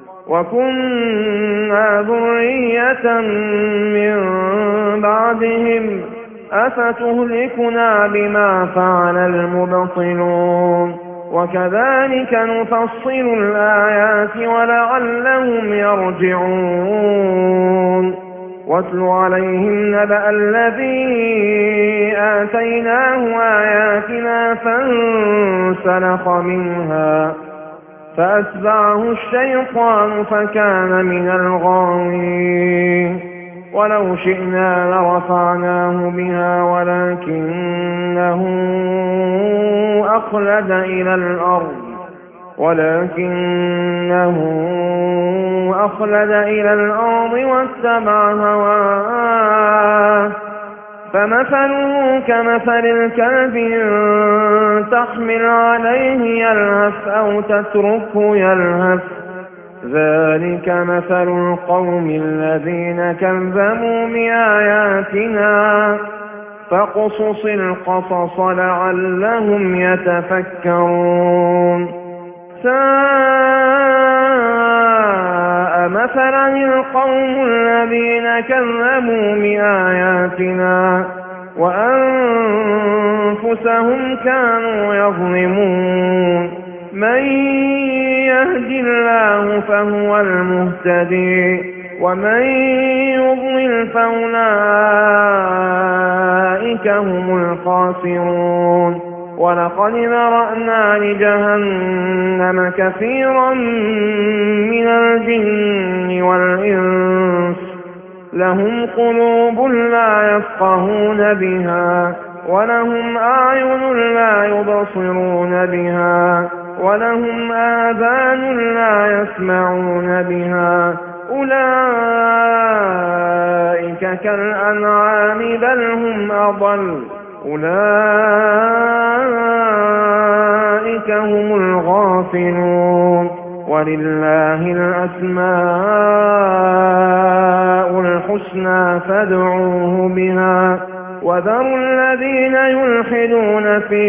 وكنا ذرية من بعدهم أفتهلكنا بما فعل المبطلون وكذلك نفصل الآيات ولعلهم يرجعون واتل عليهم نبأ الذي آتيناه آياتنا فانسلخ منها فأتبعه الشيطان فكان من الغاوين ولو شئنا لرفعناه بها ولكنه أخلد إلى الأرض ولكنه أخلد إلى الأرض واتبع هواه فمثله كمثل الكلب إن تحمل عليه يلهث أو تتركه يلهث ذلك مثل القوم الذين كذبوا بآياتنا فاقصص القصص لعلهم يتفكرون ساء مثلا القوم الذين كذبوا بآياتنا وأنفسهم كانوا يظلمون من يهد الله فهو المهتدي ومن يضلل فأولئك هم الخاسرون ولقد ذرأنا لجهنم كثيرا من الجن والإنس لهم قلوب لا يفقهون بها ولهم أعين لا يبصرون بها ولهم آذان لا يسمعون بها أولئك كالأنعام بل هم أضل أولئك هم الغافلون ولله الأسماء الحسنى فادعوه بها وذروا الذين يلحدون في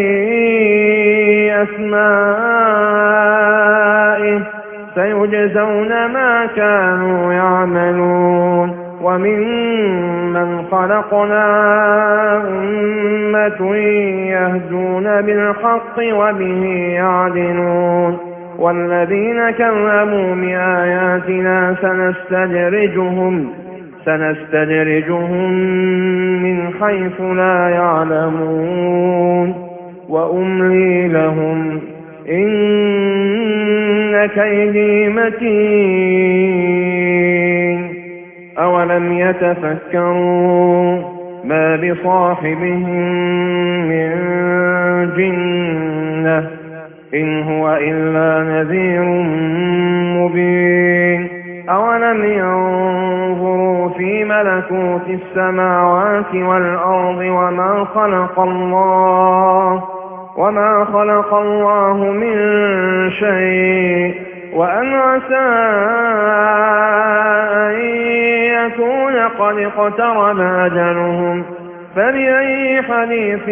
أسمائه سيجزون ما كانوا يعملون وممن خلقنا أمة يهدون بالحق وبه يعدلون والذين كذبوا بآياتنا سنستدرجهم سنستدرجهم من حيث لا يعلمون وأملي لهم إن كيدي متين أولم يتفكروا ما بصاحبهم من جنة إن هو إلا نذير مبين أولم ينظروا في ملكوت السماوات والأرض وما خلق الله وما خلق الله من شيء وأن عسى أن يكون قد اقترب أجلهم فبأي حديث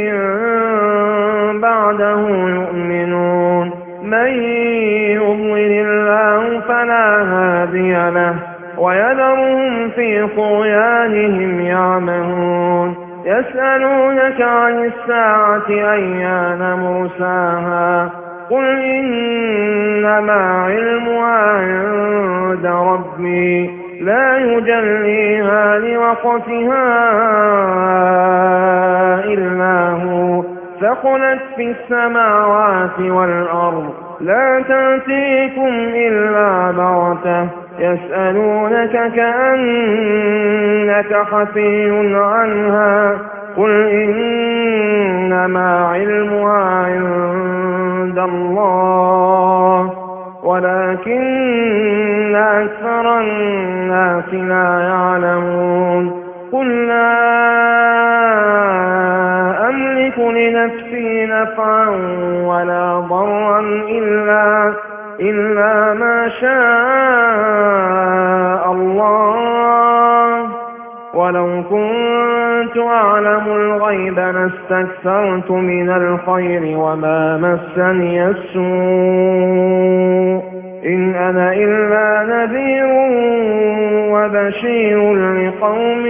بعده يؤمنون من يضلل الله فلا هادي له ويذرهم في طغيانهم يعمهون يسألونك عن الساعة أيان مرساها قل إنما علمها عند ربي لا يجليها لوقتها إلا هو ثقلت في السماوات والأرض لا تأتيكم إلا بغتة يسألونك كأنك حفي عنها قل إنما علمها عند الله ولكن أكثر الناس لا يعلمون قل لا أملك لنفسي نفعا ولو كنت أعلم الغيب لاستكثرت من الخير وما مسني السوء إن أنا إلا نذير وبشير لقوم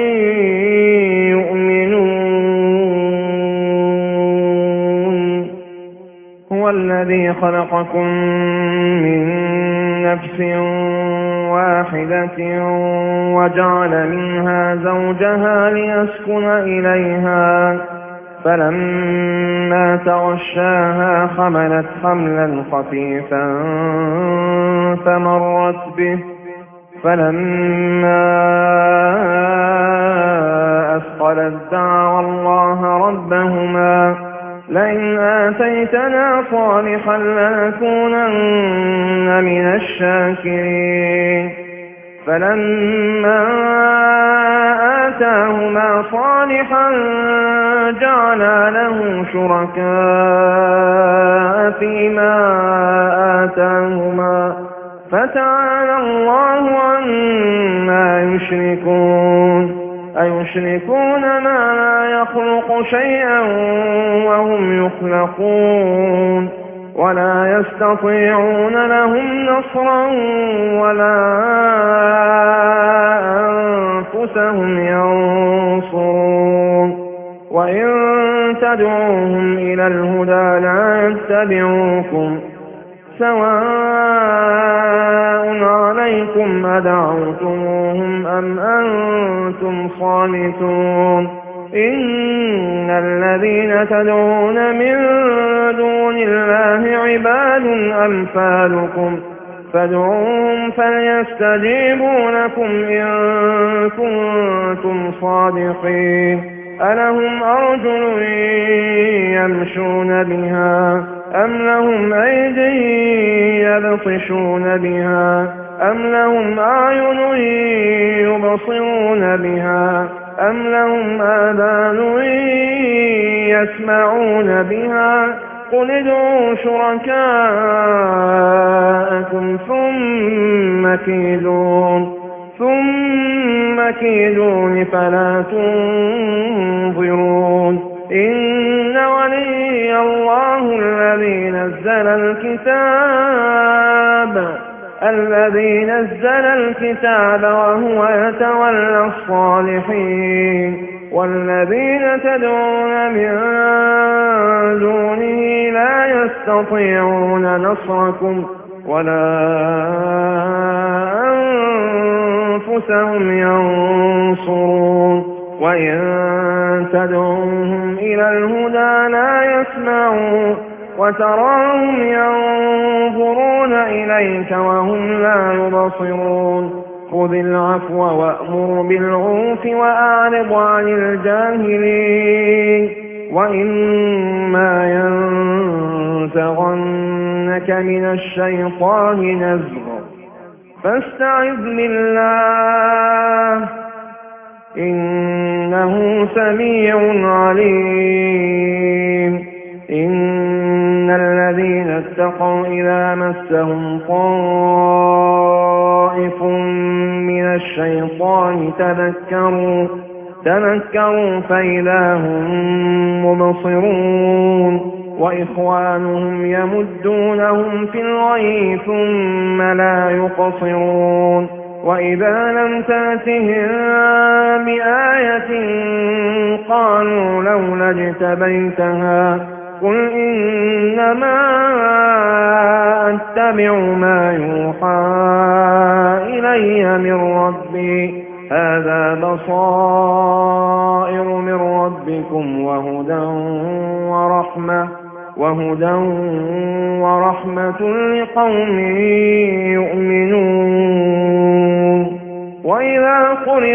يؤمنون هو الذي خلقكم من نفس واحدة وجعل منها زوجها ليسكن إليها فلما تغشاها حملت حملا خفيفا فمرت به فلما أثقلت دعوا الله ربهما لئن آتيتنا صالحا لنكونن من الشاكرين فلما آتاهما صالحا جعلا له شركاء فيما آتاهما فتعالى الله عما يشركون أيشركون ما لا يخلق شيئا وهم يخلقون ولا يستطيعون لهم نصرا ولا أنفسهم ينصرون وإن تدعوهم إلى الهدى لا يتبعوكم سواء عليكم أدعوتموهم أم أنتم صامتون إن الذين تدعون من دون الله عباد أمثالكم فادعوهم فليستجيبوا لكم إن كنتم صادقين ألهم أرجل يمشون بها أم لهم أيدي يبطشون بها أم لهم أعين يبصرون بها أم لهم آذان يسمعون بها قل ادعوا شركاءكم ثم كيدون ثم كيدون فلا تنظرون إن ولي الله الذي نزل الكتاب الذي نزل الكتاب وهو يتولى الصالحين والذين تدعون من دونه لا يستطيعون نصركم ولا أنفسهم ينصرون وإن تدعوهم إلى الهدى لا يسمعون وتراهم ينظرون إليك وهم لا يبصرون خذ العفو وأمر بالعرف وأعرض عن الجاهلين وإما ينزغنك من الشيطان نزغ فاستعذ بالله إنه سميع عليم إن الذين اتقوا إذا مسهم طائف من الشيطان تذكروا تذكروا فإذا هم مبصرون وإخوانهم يمدونهم في الغي ثم لا يقصرون وإذا لم تأتهم بآية قالوا لولا اجتبيتها قل إنما أتبع ما يوحى إلي من ربي هذا بصائر من ربكم وهدى ورحمة وهدى ورحمة لقوم يؤمنون وإذا قرئ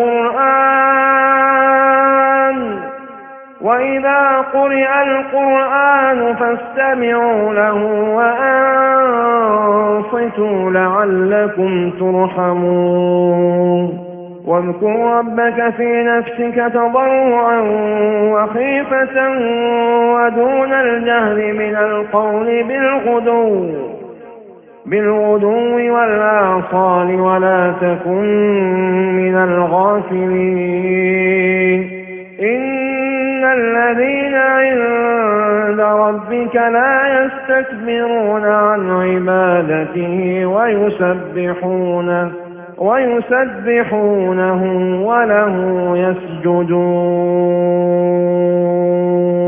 القرآن وإذا قرئ القرآن فاستمعوا له وأنصتوا لعلكم ترحمون واذكر ربك في نفسك تضرعا وخيفة ودون الجهر من القول بالغدو بالغدو والآصال ولا تكن من الغافلين إن الذين عند ربك لا يستكبرون عن عبادته ويسبحونه ويسبحونه وله يسجدون